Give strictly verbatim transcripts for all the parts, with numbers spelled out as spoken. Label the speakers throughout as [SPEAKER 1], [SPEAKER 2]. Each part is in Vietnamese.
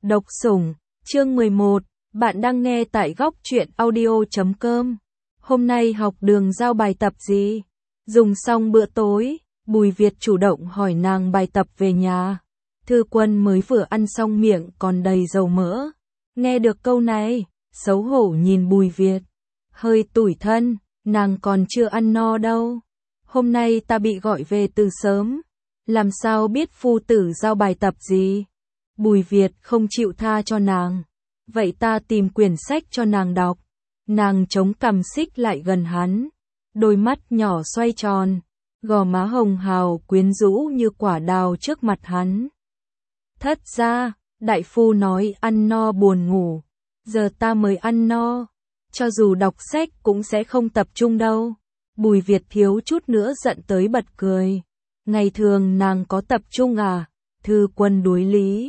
[SPEAKER 1] Độc sủng, chương mười một, bạn đang nghe tại góc truyện audio chấm com. Hôm nay học đường giao bài tập gì? Dùng xong bữa tối, Bùi Việt chủ động hỏi nàng bài tập về nhà. Thư Quân mới vừa ăn xong miệng còn đầy dầu mỡ. Nghe được câu này, xấu hổ nhìn Bùi Việt. Hơi tủi thân, nàng còn chưa ăn no đâu. Hôm nay ta bị gọi về từ sớm. Làm sao biết phu tử giao bài tập gì? Bùi Việt không chịu tha cho nàng. Vậy ta tìm quyển sách cho nàng đọc. Nàng chống cằm xích lại gần hắn. Đôi mắt nhỏ xoay tròn. Gò má hồng hào quyến rũ như quả đào trước mặt hắn. Thất ra, đại phu nói ăn no buồn ngủ. Giờ ta mới ăn no. Cho dù đọc sách cũng sẽ không tập trung đâu. Bùi Việt thiếu chút nữa giận tới bật cười. Ngày thường nàng có tập trung à? Thư Quân đối lý.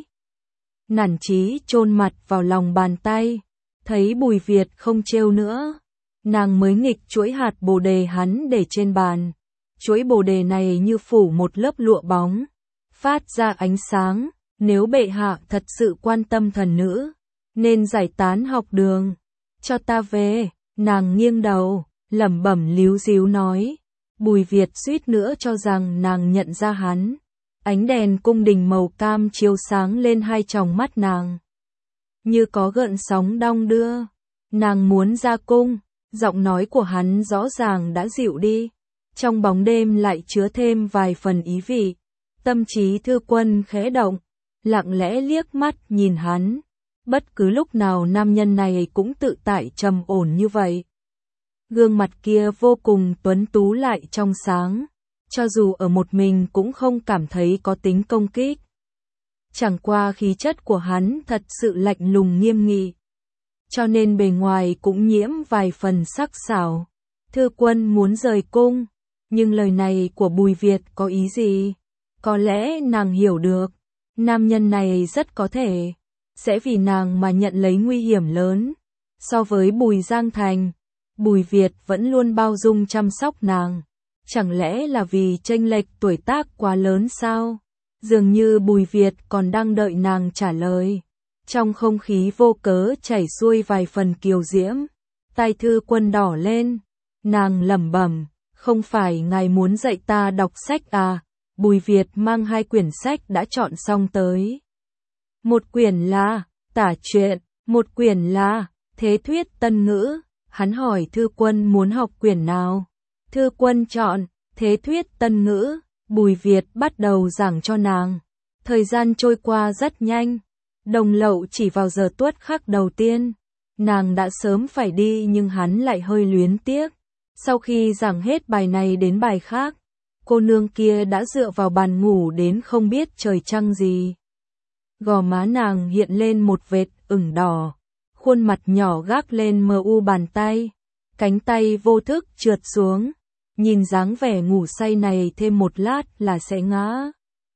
[SPEAKER 1] Nản chí chôn mặt vào lòng bàn tay. Thấy Bùi Việt không trêu nữa. Nàng mới nghịch chuỗi hạt bồ đề hắn để trên bàn. Chuỗi bồ đề này như phủ một lớp lụa bóng. Phát ra ánh sáng. Nếu bệ hạ thật sự quan tâm thần nữ. Nên giải tán học đường. Cho ta về. Nàng nghiêng đầu. Lẩm bẩm líu díu nói. Bùi Việt suýt nữa cho rằng nàng nhận ra hắn. Ánh đèn cung đình màu cam chiếu sáng lên hai tròng mắt nàng. Như có gợn sóng đong đưa. Nàng muốn ra cung. Giọng nói của hắn rõ ràng đã dịu đi. Trong bóng đêm lại chứa thêm vài phần ý vị. Tâm trí Thư Quân khẽ động. Lặng lẽ liếc mắt nhìn hắn. Bất cứ lúc nào nam nhân này cũng tự tại trầm ổn như vậy. Gương mặt kia vô cùng tuấn tú lại trong sáng. Cho dù ở một mình cũng không cảm thấy có tính công kích. Chẳng qua khí chất của hắn thật sự lạnh lùng nghiêm nghị. Cho nên bề ngoài cũng nhiễm vài phần sắc sảo. Thư Quân muốn rời cung. Nhưng lời này của Bùi Việt có ý gì? Có lẽ nàng hiểu được. Nam nhân này rất có thể sẽ vì nàng mà nhận lấy nguy hiểm lớn. So với Bùi Giang Thành, Bùi Việt vẫn luôn bao dung chăm sóc nàng. Chẳng lẽ là vì chênh lệch tuổi tác quá lớn sao? Dường như Bùi Việt còn đang đợi nàng trả lời. Trong không khí vô cớ chảy xuôi vài phần kiều diễm. Tai Thư Quân đỏ lên. Nàng lẩm bẩm, không phải ngài muốn dạy ta đọc sách à? Bùi Việt mang hai quyển sách đã chọn xong tới. Một quyển là Tả Truyện, một quyển là Thế Thuyết Tân Ngữ. Hắn hỏi Thư Quân muốn học quyển nào. Thư Quân chọn Thế Thuyết Tân Ngữ. Bùi Việt bắt đầu giảng cho nàng. Thời gian trôi qua rất nhanh. Đồng Lậu chỉ vào giờ tuất khắc đầu tiên. Nàng đã sớm phải đi nhưng hắn lại hơi luyến tiếc. Sau khi giảng hết bài này đến bài khác, cô nương kia đã dựa vào bàn ngủ đến không biết trời trăng gì. Gò má nàng hiện lên một vệt ửng đỏ. Khuôn mặt nhỏ gác lên mờ u bàn tay. Cánh tay vô thức trượt xuống. Nhìn dáng vẻ ngủ say này thêm một lát là sẽ ngã.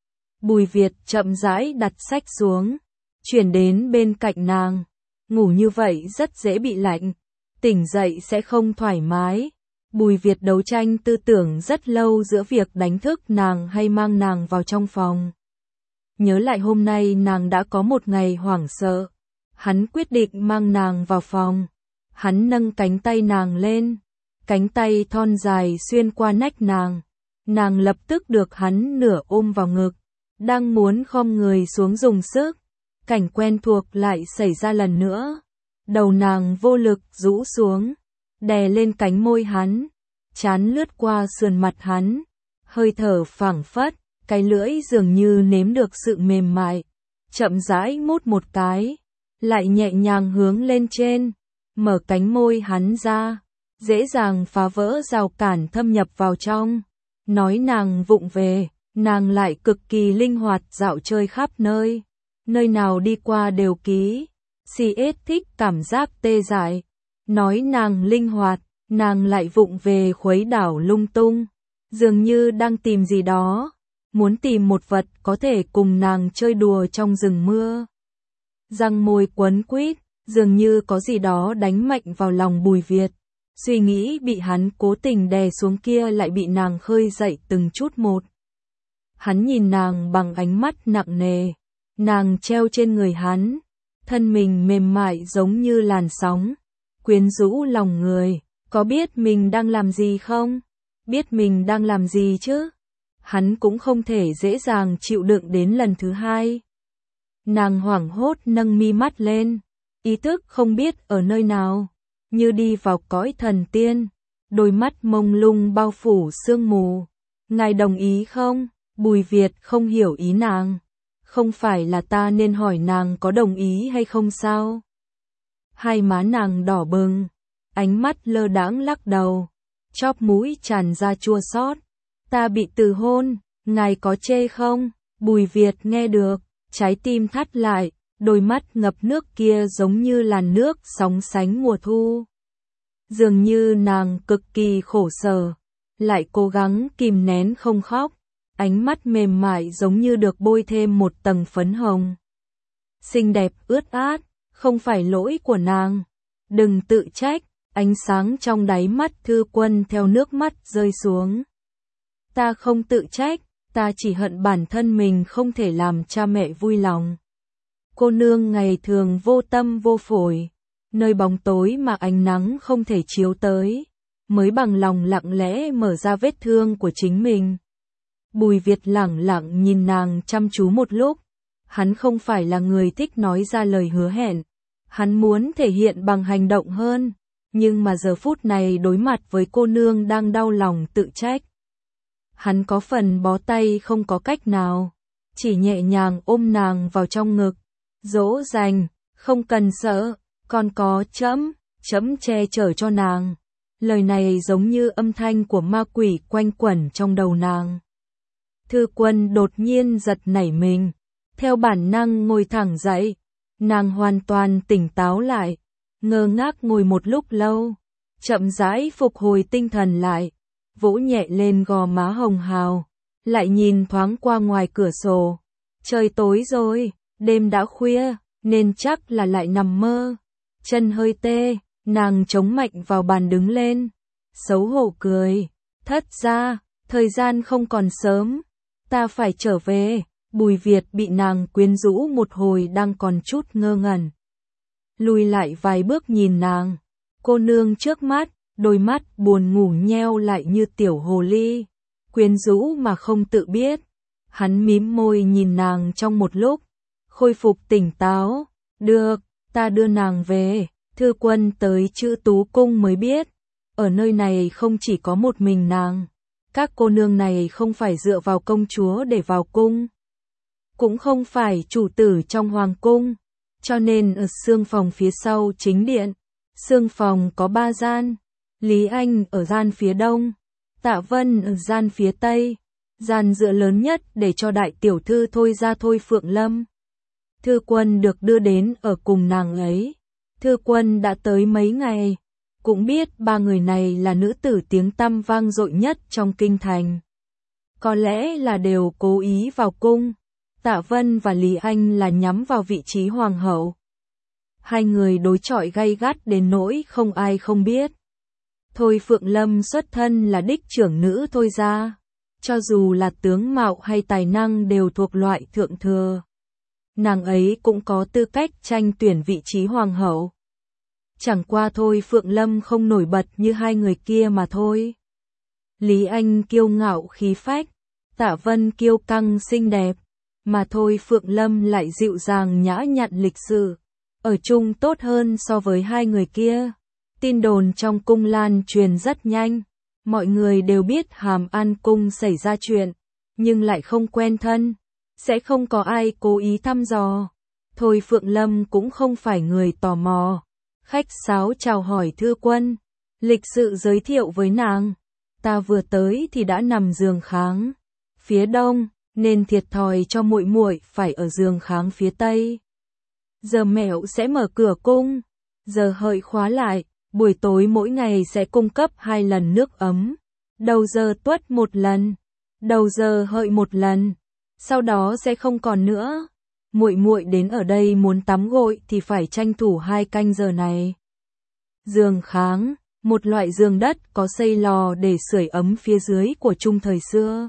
[SPEAKER 1] Bùi Việt chậm rãi đặt sách xuống. Chuyển đến bên cạnh nàng. Ngủ như vậy rất dễ bị lạnh. Tỉnh dậy sẽ không thoải mái. Bùi Việt đấu tranh tư tưởng rất lâu giữa việc đánh thức nàng hay mang nàng vào trong phòng. Nhớ lại hôm nay nàng đã có một ngày hoảng sợ. Hắn quyết định mang nàng vào phòng. Hắn nâng cánh tay nàng lên. Cánh tay thon dài xuyên qua nách nàng. Nàng lập tức được hắn nửa ôm vào ngực. Đang muốn khom người xuống dùng sức. Cảnh quen thuộc lại xảy ra lần nữa. Đầu nàng vô lực rũ xuống. Đè lên cánh môi hắn. Trán lướt qua sườn mặt hắn. Hơi thở phảng phất. Cái lưỡi dường như nếm được sự mềm mại. Chậm rãi mút một cái. Lại nhẹ nhàng hướng lên trên. Mở cánh môi hắn ra. Dễ dàng phá vỡ rào cản thâm nhập vào trong. Nói nàng vụng về. Nàng lại cực kỳ linh hoạt dạo chơi khắp nơi. Nơi nào đi qua đều ký. xê ét thích cảm giác tê dại. Nói nàng linh hoạt. Nàng lại vụng về khuấy đảo lung tung. Dường như đang tìm gì đó. Muốn tìm một vật có thể cùng nàng chơi đùa trong rừng mưa. Răng môi quấn quýt. Dường như có gì đó đánh mạnh vào lòng Bùi Việt. Suy nghĩ bị hắn cố tình đè xuống kia lại bị nàng khơi dậy từng chút một. Hắn nhìn nàng bằng ánh mắt nặng nề. Nàng treo trên người hắn, thân mình mềm mại giống như làn sóng, quyến rũ lòng người. Có biết mình đang làm gì không? Biết mình đang làm gì chứ? Hắn cũng không thể dễ dàng chịu đựng đến lần thứ hai. Nàng hoảng hốt nâng mi mắt lên, ý thức không biết ở nơi nào, như đi vào cõi thần tiên, đôi mắt mông lung bao phủ sương mù. Ngài đồng ý không? Bùi Việt không hiểu ý nàng. Không phải là ta nên hỏi nàng có đồng ý hay không sao? Hai má nàng đỏ bừng, ánh mắt lơ đãng lắc đầu, chóp mũi tràn ra chua xót. Ta bị từ hôn, ngài có chê không? Bùi Việt nghe được, trái tim thắt lại, đôi mắt ngập nước kia giống như làn nước sóng sánh mùa thu. Dường như nàng cực kỳ khổ sở, lại cố gắng kìm nén không khóc, ánh mắt mềm mại giống như được bôi thêm một tầng phấn hồng. Xinh đẹp ướt át, không phải lỗi của nàng, đừng tự trách. Ánh sáng trong đáy mắt Thư Quân theo nước mắt rơi xuống. Ta không tự trách, ta chỉ hận bản thân mình không thể làm cha mẹ vui lòng. Cô nương ngày thường vô tâm vô phổi, nơi bóng tối mà ánh nắng không thể chiếu tới, mới bằng lòng lặng lẽ mở ra vết thương của chính mình. Bùi Việt lẳng lặng nhìn nàng chăm chú một lúc, hắn không phải là người thích nói ra lời hứa hẹn, hắn muốn thể hiện bằng hành động hơn. Nhưng mà giờ phút này đối mặt với cô nương đang đau lòng tự trách. Hắn có phần bó tay không có cách nào, chỉ nhẹ nhàng ôm nàng vào trong ngực, dỗ dành, không cần sợ, còn có trẫm, trẫm che chở cho nàng. Lời này giống như âm thanh của ma quỷ quanh quẩn trong đầu nàng. Thư Quân đột nhiên giật nảy mình, theo bản năng ngồi thẳng dậy, nàng hoàn toàn tỉnh táo lại. Ngơ ngác ngồi một lúc lâu, chậm rãi phục hồi tinh thần lại, vỗ nhẹ lên gò má hồng hào, lại nhìn thoáng qua ngoài cửa sổ. Trời tối rồi, đêm đã khuya, nên chắc là lại nằm mơ. Chân hơi tê, nàng chống mạnh vào bàn đứng lên, xấu hổ cười. Thất ra, thời gian không còn sớm, ta phải trở về. Bùi Việt bị nàng quyến rũ một hồi đang còn chút ngơ ngẩn. Lùi lại vài bước nhìn nàng, cô nương trước mắt, đôi mắt buồn ngủ nheo lại như tiểu hồ ly, quyến rũ mà không tự biết. Hắn mím môi nhìn nàng trong một lúc, khôi phục tỉnh táo. Được, ta đưa nàng về. Thư Quân tới Chữ Tú Cung mới biết, ở nơi này không chỉ có một mình nàng, các cô nương này không phải dựa vào công chúa để vào cung, cũng không phải chủ tử trong hoàng cung. Cho nên ở xương phòng phía sau chính điện, xương phòng có ba gian, Lý Anh ở gian phía đông, Tạ Vân ở gian phía tây, gian giữa lớn nhất để cho đại tiểu thư Thôi ra Thôi Phượng Lâm. Thư Quân được đưa đến ở cùng nàng ấy. Thư Quân đã tới mấy ngày, cũng biết ba người này là nữ tử tiếng tăm vang dội nhất trong kinh thành. Có lẽ là đều cố ý vào cung. Tạ Vân và Lý Anh là nhắm vào vị trí hoàng hậu. Hai người đối chọi gay gắt đến nỗi không ai không biết. Thôi Phượng Lâm xuất thân là đích trưởng nữ Thôi gia, cho dù là tướng mạo hay tài năng đều thuộc loại thượng thừa. Nàng ấy cũng có tư cách tranh tuyển vị trí hoàng hậu. Chẳng qua Thôi Phượng Lâm không nổi bật như hai người kia mà thôi. Lý Anh kiêu ngạo khí phách, Tạ Vân kiêu căng xinh đẹp, mà Thôi Phượng Lâm lại dịu dàng nhã nhặn lịch sự, ở chung tốt hơn so với hai người kia. Tin đồn trong cung lan truyền rất nhanh, mọi người đều biết Hàm An cung xảy ra chuyện, nhưng lại không quen thân, sẽ không có ai cố ý thăm dò. Thôi Phượng Lâm cũng không phải người tò mò, khách sáo chào hỏi Thư Quân, lịch sự giới thiệu với nàng. Ta vừa tới thì đã nằm giường kháng phía đông, nên thiệt thòi cho muội muội phải ở giường kháng phía tây. Giờ mẹo sẽ mở cửa cung, giờ hợi khóa lại, buổi tối mỗi ngày sẽ cung cấp hai lần nước ấm, đầu giờ tuất một lần, đầu giờ hợi một lần, sau đó sẽ không còn nữa. Muội muội đến ở đây muốn tắm gội thì phải tranh thủ hai canh giờ này. Giường kháng, một loại giường đất có xây lò để sưởi ấm phía dưới của Trung thời xưa.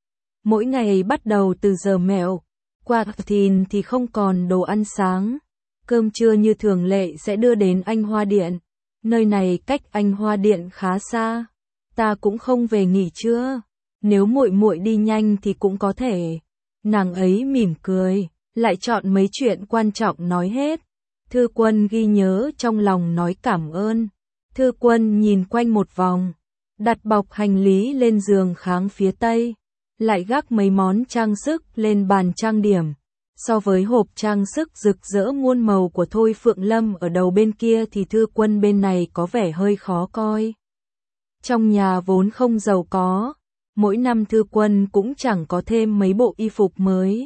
[SPEAKER 1] Mỗi ngày bắt đầu từ giờ mẹo, qua thìn thì không còn đồ ăn sáng, cơm trưa như thường lệ sẽ đưa đến Anh Hoa Điện. Nơi này cách Anh Hoa Điện khá xa. Ta cũng không về nghỉ trưa. Nếu muội muội đi nhanh thì cũng có thể. Nàng ấy mỉm cười, lại chọn mấy chuyện quan trọng nói hết. Thư Quân ghi nhớ trong lòng nói cảm ơn. Thư Quân nhìn quanh một vòng, đặt bọc hành lý lên giường kháng phía tây, lại gác mấy món trang sức lên bàn trang điểm. So với hộp trang sức rực rỡ muôn màu của Thôi Phượng Lâm ở đầu bên kia thì Thư Quân bên này có vẻ hơi khó coi. Trong nhà vốn không giàu có, mỗi năm Thư Quân cũng chẳng có thêm mấy bộ y phục mới.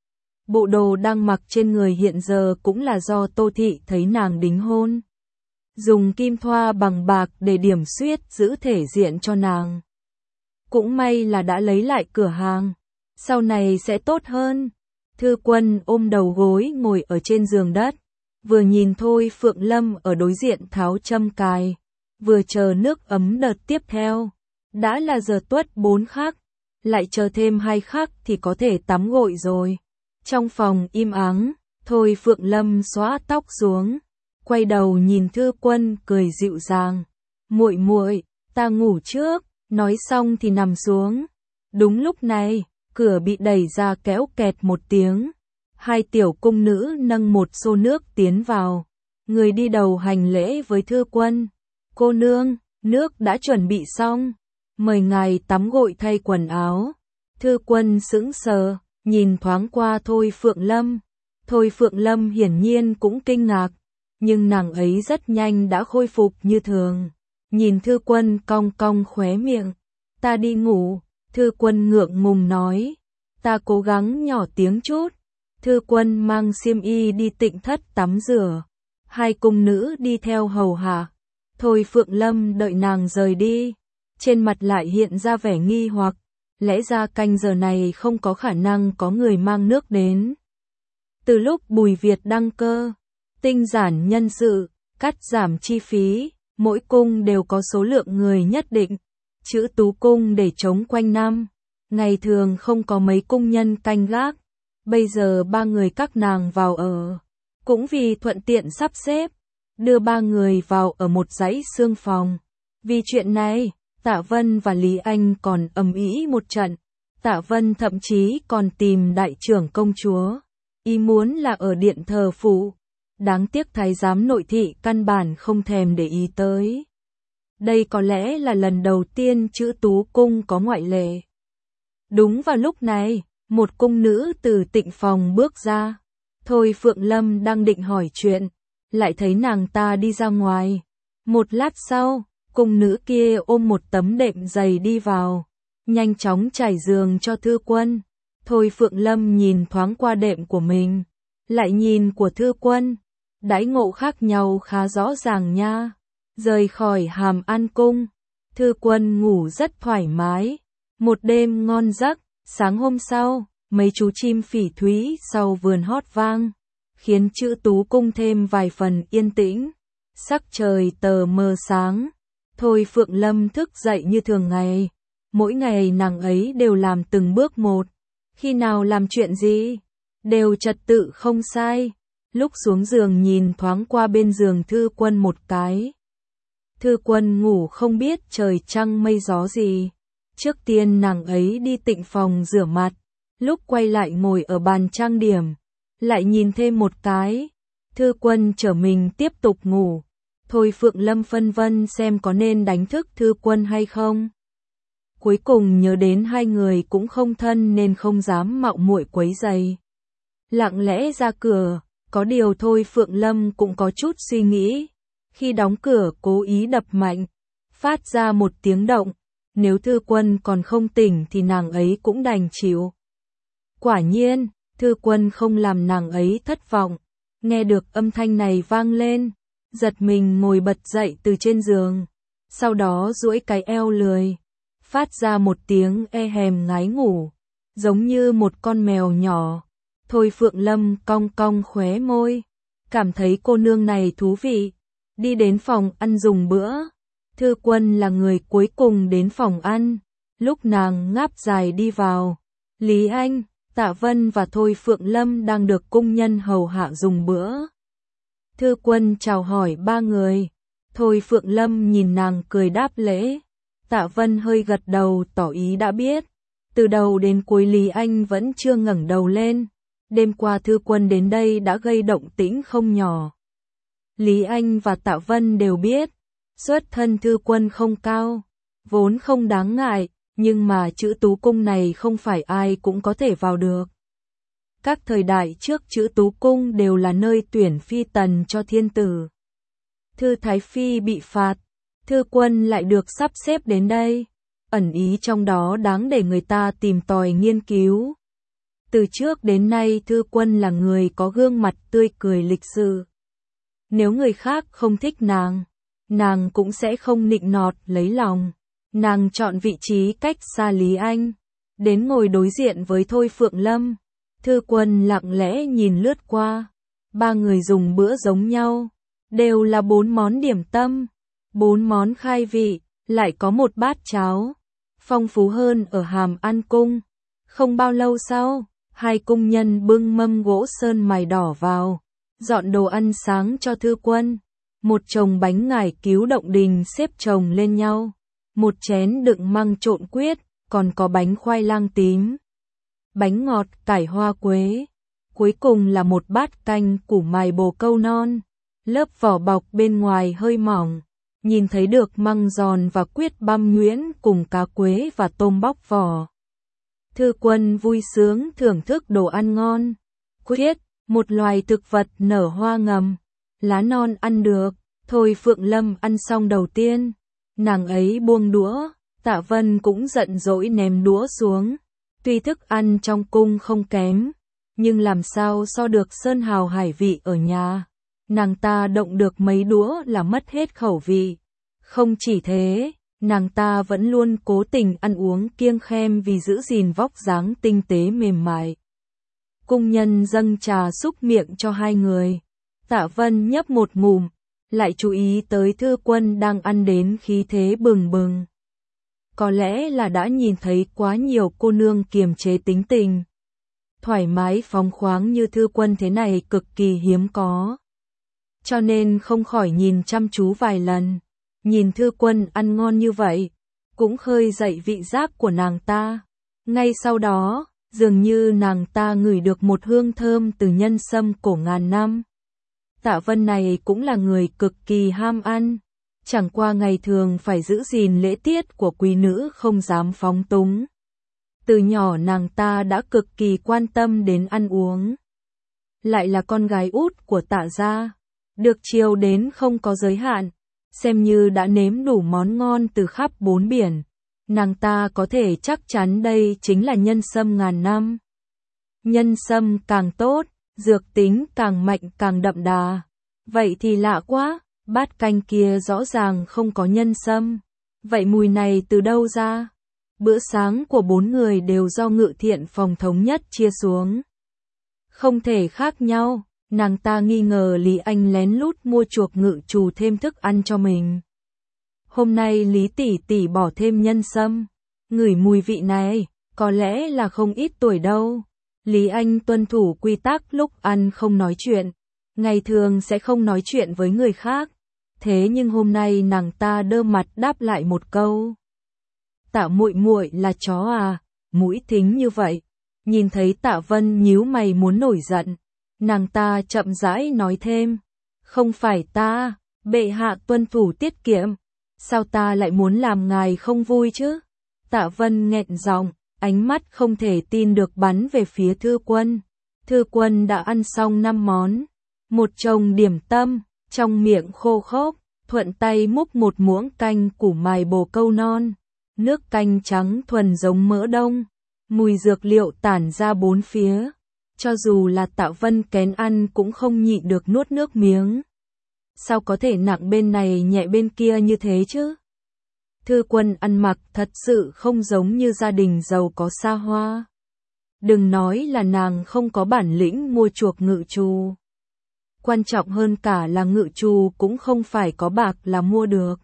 [SPEAKER 1] Bộ đồ đang mặc trên người hiện giờ cũng là do Tô Thị thấy nàng đính hôn. Dùng kim thoa bằng bạc để điểm xuyết giữ thể diện cho nàng. Cũng may là đã lấy lại cửa hàng, sau này sẽ tốt hơn. Thư Quân ôm đầu gối ngồi ở trên giường đất, vừa nhìn Thôi Phượng Lâm ở đối diện tháo châm cài, vừa chờ nước ấm đợt tiếp theo. Đã là giờ tuất bốn khắc, lại chờ thêm hai khắc thì có thể tắm gội rồi. Trong phòng im ắng, Thôi Phượng Lâm xõa tóc xuống, quay đầu nhìn Thư Quân cười dịu dàng. Muội muội, ta ngủ trước, nói xong thì nằm xuống. Đúng lúc này, cửa bị đẩy ra kéo kẹt một tiếng. Hai tiểu cung nữ nâng một xô nước tiến vào. Người đi đầu hành lễ với Thư Quân. Cô nương, nước đã chuẩn bị xong. Mời ngài tắm gội thay quần áo. Thư Quân sững sờ, nhìn thoáng qua Thôi Phượng Lâm. Thôi Phượng Lâm hiển nhiên cũng kinh ngạc, nhưng nàng ấy rất nhanh đã khôi phục như thường. Nhìn Thư Quân cong cong khóe miệng. Ta đi ngủ. Thư Quân ngượng ngùng nói. Ta cố gắng nhỏ tiếng chút. Thư Quân mang xiêm y đi tịnh thất tắm rửa. Hai cung nữ đi theo hầu hạ. Thôi Phượng Lâm đợi nàng rời đi, trên mặt lại hiện ra vẻ nghi hoặc. Lẽ ra canh giờ này không có khả năng có người mang nước đến. Từ lúc Bùi Việt đăng cơ, tinh giản nhân sự, cắt giảm chi phí, mỗi cung đều có số lượng người nhất định. Chữ Tú cung để trống quanh năm, ngày thường không có mấy cung nhân canh gác. Bây giờ ba người các nàng vào ở, cũng vì thuận tiện sắp xếp, đưa ba người vào ở một dãy xương phòng. Vì chuyện này, Tạ Vân và Lý Anh còn ầm ĩ một trận. Tạ Vân thậm chí còn tìm đại trưởng công chúa, ý muốn là ở điện thờ phụ. Đáng tiếc thái giám nội thị căn bản không thèm để ý tới. Đây có lẽ là lần đầu tiên chữ Tú cung có ngoại lệ. Đúng vào lúc này, một cung nữ từ tịnh phòng bước ra. Thôi Phượng Lâm đang định hỏi chuyện, lại thấy nàng ta đi ra ngoài. Một lát sau, cung nữ kia ôm một tấm đệm dày đi vào, nhanh chóng trải giường cho Thư Quân. Thôi Phượng Lâm nhìn thoáng qua đệm của mình, lại nhìn của Thư Quân. Đãi ngộ khác nhau khá rõ ràng nha. Rời khỏi Hàm An cung, Thư Quân ngủ rất thoải mái. Một đêm ngon giấc, sáng hôm sau, mấy chú chim phỉ thúy sau vườn hót vang, khiến chữ Tú cung thêm vài phần yên tĩnh. Sắc trời tờ mờ sáng, Thôi Phượng Lâm thức dậy như thường ngày. Mỗi ngày nàng ấy đều làm từng bước một. Khi nào làm chuyện gì, đều trật tự không sai. Lúc xuống giường nhìn thoáng qua bên giường Thư Quân một cái. Thư Quân ngủ không biết trời trăng mây gió gì. Trước tiên nàng ấy đi tịnh phòng rửa mặt, lúc quay lại ngồi ở bàn trang điểm, lại nhìn thêm một cái. Thư Quân trở mình tiếp tục ngủ. Thôi Phượng Lâm phân vân xem có nên đánh thức Thư Quân hay không. Cuối cùng nhớ đến hai người cũng không thân nên không dám mạo muội quấy rầy. Lặng lẽ ra cửa, có điều Thôi Phượng Lâm cũng có chút suy nghĩ. Khi đóng cửa cố ý đập mạnh, phát ra một tiếng động. Nếu Thư Quân còn không tỉnh thì nàng ấy cũng đành chịu. Quả nhiên, Thư Quân không làm nàng ấy thất vọng. Nghe được âm thanh này vang lên, giật mình ngồi bật dậy từ trên giường. Sau đó duỗi cái eo lười, phát ra một tiếng e hèm ngái ngủ, giống như một con mèo nhỏ. Thôi Phượng Lâm cong cong khóe môi, cảm thấy cô nương này thú vị. Đi đến phòng ăn dùng bữa. Thư Quân là người cuối cùng đến phòng ăn. Lúc nàng ngáp dài đi vào, Lý Anh, Tạ Vân và Thôi Phượng Lâm đang được cung nhân hầu hạ dùng bữa. Thư Quân chào hỏi ba người. Thôi Phượng Lâm nhìn nàng cười đáp lễ. Tạ Vân hơi gật đầu tỏ ý đã biết. Từ đầu đến cuối Lý Anh vẫn chưa ngẩng đầu lên. Đêm qua Thư Quân đến đây đã gây động tĩnh không nhỏ. Lý Anh và Tạ Vân đều biết, xuất thân Thư Quân không cao, vốn không đáng ngại, nhưng mà chữ Tú Cung này không phải ai cũng có thể vào được. Các thời đại trước chữ Tú Cung đều là nơi tuyển phi tần cho thiên tử. Thư Thái Phi bị phạt, Thư Quân lại được sắp xếp đến đây, ẩn ý trong đó đáng để người ta tìm tòi nghiên cứu. Từ trước đến nay Thư Quân là người có gương mặt tươi cười lịch sự. Nếu người khác không thích nàng, nàng cũng sẽ không nịnh nọt lấy lòng. Nàng chọn vị trí cách xa Lý Anh, đến ngồi đối diện với Thôi Phượng Lâm. Thư Quân lặng lẽ nhìn lướt qua, ba người dùng bữa giống nhau, đều là bốn món điểm tâm, bốn món khai vị, lại có một bát cháo, phong phú hơn ở Hàm An Cung. Không bao lâu sau, hai cung nhân bưng mâm gỗ sơn mài đỏ vào, dọn đồ ăn sáng cho Thư Quân. Một chồng bánh ngải cứu động đình xếp chồng lên nhau, một chén đựng măng trộn quyết, còn có bánh khoai lang tím, bánh ngọt cải hoa quế. Cuối cùng là một bát canh củ mài bồ câu non, lớp vỏ bọc bên ngoài hơi mỏng, nhìn thấy được măng giòn và quyết băm nhuyễn cùng cá quế và tôm bóc vỏ. Thư Quân vui sướng thưởng thức đồ ăn ngon. Quyết, một loài thực vật nở hoa ngầm, lá non ăn được. Thôi Phượng Lâm ăn xong đầu tiên, nàng ấy buông đũa, Tạ Vân cũng giận dỗi ném đũa xuống. Tuy thức ăn trong cung không kém, nhưng làm sao so được sơn hào hải vị ở nhà. Nàng ta động được mấy đũa là mất hết khẩu vị. Không chỉ thế, nàng ta vẫn luôn cố tình ăn uống kiêng khem vì giữ gìn vóc dáng tinh tế mềm mại. Cung nhân dâng trà xúc miệng cho hai người. Tạ Vân nhấp một ngụm, lại chú ý tới Thư Quân đang ăn đến khí thế bừng bừng. Có lẽ là đã nhìn thấy quá nhiều cô nương kiềm chế tính tình. Thoải mái phóng khoáng như Thư Quân thế này cực kỳ hiếm có. Cho nên không khỏi nhìn chăm chú vài lần. Nhìn Thư Quân ăn ngon như vậy, cũng khơi dậy vị giác của nàng ta. Ngay sau đó, dường như nàng ta ngửi được một hương thơm từ nhân sâm cổ ngàn năm. Tạ Vân này cũng là người cực kỳ ham ăn, chẳng qua ngày thường phải giữ gìn lễ tiết của quý nữ không dám phóng túng. Từ nhỏ nàng ta đã cực kỳ quan tâm đến ăn uống. Lại là con gái út của Tạ gia, được chiều đến không có giới hạn, xem như đã nếm đủ món ngon từ khắp bốn biển. Nàng ta có thể chắc chắn đây chính là nhân sâm ngàn năm. Nhân sâm càng tốt, dược tính càng mạnh càng đậm đà. Vậy thì lạ quá, bát canh kia rõ ràng không có nhân sâm. Vậy mùi này từ đâu ra? Bữa sáng của bốn người đều do Ngự Thiện phòng thống nhất chia xuống. Không thể khác nhau, nàng ta nghi ngờ Lý Anh lén lút mua chuộc ngự trù thêm thức ăn cho mình. Hôm nay Lý tỷ tỷ bỏ thêm nhân sâm, ngửi mùi vị này, có lẽ là không ít tuổi đâu. Lý Anh tuân thủ quy tắc lúc ăn không nói chuyện, ngày thường sẽ không nói chuyện với người khác. Thế nhưng hôm nay nàng ta đơ mặt đáp lại một câu. Tạ muội muội là chó à, mũi thính như vậy. Nhìn thấy Tạ Vân nhíu mày muốn nổi giận, nàng ta chậm rãi nói thêm. Không phải ta, bệ hạ tuân thủ tiết kiệm. Sao ta lại muốn làm ngài không vui chứ? Tạ Vân nghẹn giọng, ánh mắt không thể tin được bắn về phía Thư Quân. Thư Quân đã ăn xong năm món, một chồng điểm tâm, trong miệng khô khốc, thuận tay múc một muỗng canh củ mài bồ câu non. Nước canh trắng thuần giống mỡ đông, mùi dược liệu tản ra bốn phía. Cho dù là Tạ Vân kén ăn cũng không nhịn được nuốt nước miếng. Sao có thể nặng bên này nhẹ bên kia như thế chứ? Thư Quân ăn mặc thật sự không giống như gia đình giàu có xa hoa. Đừng nói là nàng không có bản lĩnh mua chuộc ngự trù. Quan trọng hơn cả là ngự trù cũng không phải có bạc là mua được.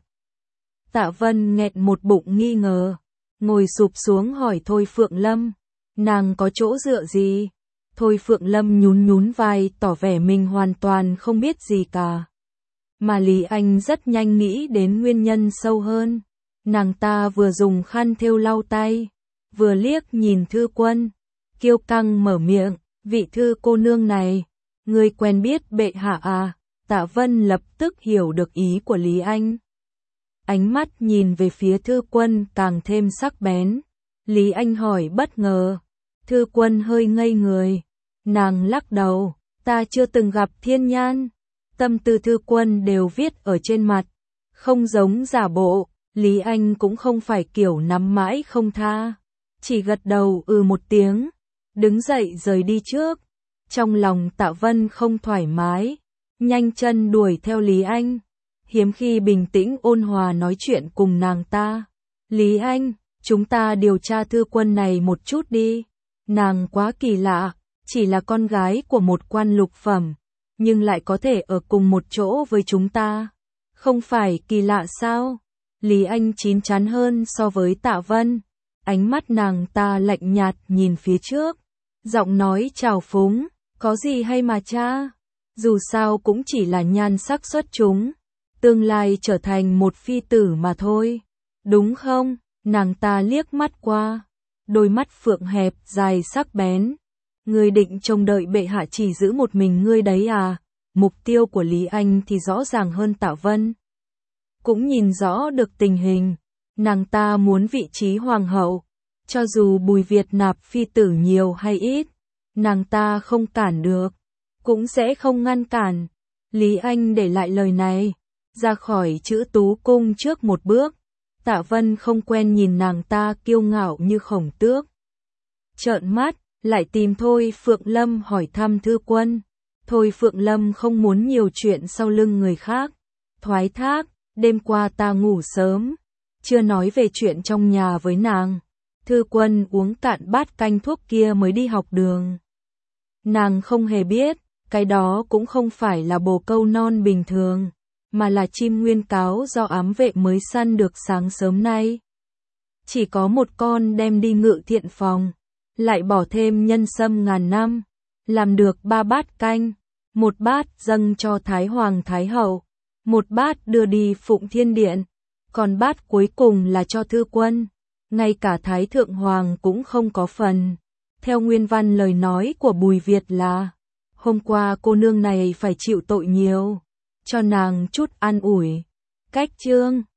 [SPEAKER 1] Tạ Vân nghẹn một bụng nghi ngờ, ngồi sụp xuống hỏi Thôi Phượng Lâm, nàng có chỗ dựa gì? Thôi Phượng Lâm nhún nhún vai tỏ vẻ mình hoàn toàn không biết gì cả. Mà Lý Anh rất nhanh nghĩ đến nguyên nhân sâu hơn. Nàng ta vừa dùng khăn thêu lau tay, vừa liếc nhìn Thư Quân, kiêu căng mở miệng, vị thư cô nương này, người quen biết bệ hạ à? Tạ Vân lập tức hiểu được ý của Lý Anh. Ánh mắt nhìn về phía Thư Quân càng thêm sắc bén. Lý Anh hỏi bất ngờ. Thư Quân hơi ngây người. Nàng lắc đầu, ta chưa từng gặp Thiên Nhan. Tâm tư Thư Quân đều viết ở trên mặt, không giống giả bộ. Lý Anh cũng không phải kiểu nắm mãi không tha, chỉ gật đầu ừ một tiếng, đứng dậy rời đi trước. Trong lòng Tạ Vân không thoải mái, nhanh chân đuổi theo Lý Anh, hiếm khi bình tĩnh ôn hòa nói chuyện cùng nàng ta. Lý Anh, chúng ta điều tra Thư Quân này một chút đi, nàng quá kỳ lạ, chỉ là con gái của một quan lục phẩm, nhưng lại có thể ở cùng một chỗ với chúng ta, không phải kỳ lạ sao? Lý Anh chín chắn hơn so với Tạ Vân, ánh mắt nàng ta lạnh nhạt nhìn phía trước, giọng nói trào phúng, có gì hay mà cha, dù sao cũng chỉ là nhan sắc xuất chúng, tương lai trở thành một phi tử mà thôi, đúng không? Nàng ta liếc mắt qua, đôi mắt phượng hẹp dài sắc bén, ngươi định trông đợi bệ hạ chỉ giữ một mình ngươi đấy à? Mục tiêu của Lý Anh thì rõ ràng hơn Tạ Vân. Cũng nhìn rõ được tình hình, nàng ta muốn vị trí hoàng hậu, cho dù Bùi Việt nạp phi tử nhiều hay ít, nàng ta không cản được, cũng sẽ không ngăn cản. Lý Anh để lại lời này, ra khỏi chữ tú cung trước một bước. Tạ Vân không quen nhìn nàng ta kiêu ngạo như khổng tước. Trợn mắt, lại tìm Thôi Phượng Lâm hỏi thăm Thư Quân. Thôi Phượng Lâm không muốn nhiều chuyện sau lưng người khác. Thoái thác, đêm qua ta ngủ sớm, chưa nói về chuyện trong nhà với nàng. Thư Quân uống cạn bát canh thuốc kia mới đi học đường. Nàng không hề biết, cái đó cũng không phải là bồ câu non bình thường, mà là chim nguyên cáo do ám vệ mới săn được sáng sớm nay. Chỉ có một con đem đi ngự thiện phòng, lại bỏ thêm nhân sâm ngàn năm, làm được ba bát canh, một bát dâng cho Thái Hoàng Thái Hậu, một bát đưa đi Phụng Thiên Điện, còn bát cuối cùng là cho Thư Quân, ngay cả Thái Thượng Hoàng cũng không có phần. Theo nguyên văn lời nói của Bùi Việt là, hôm qua cô nương này phải chịu tội nhiều, cho nàng chút an ủi. Cách chương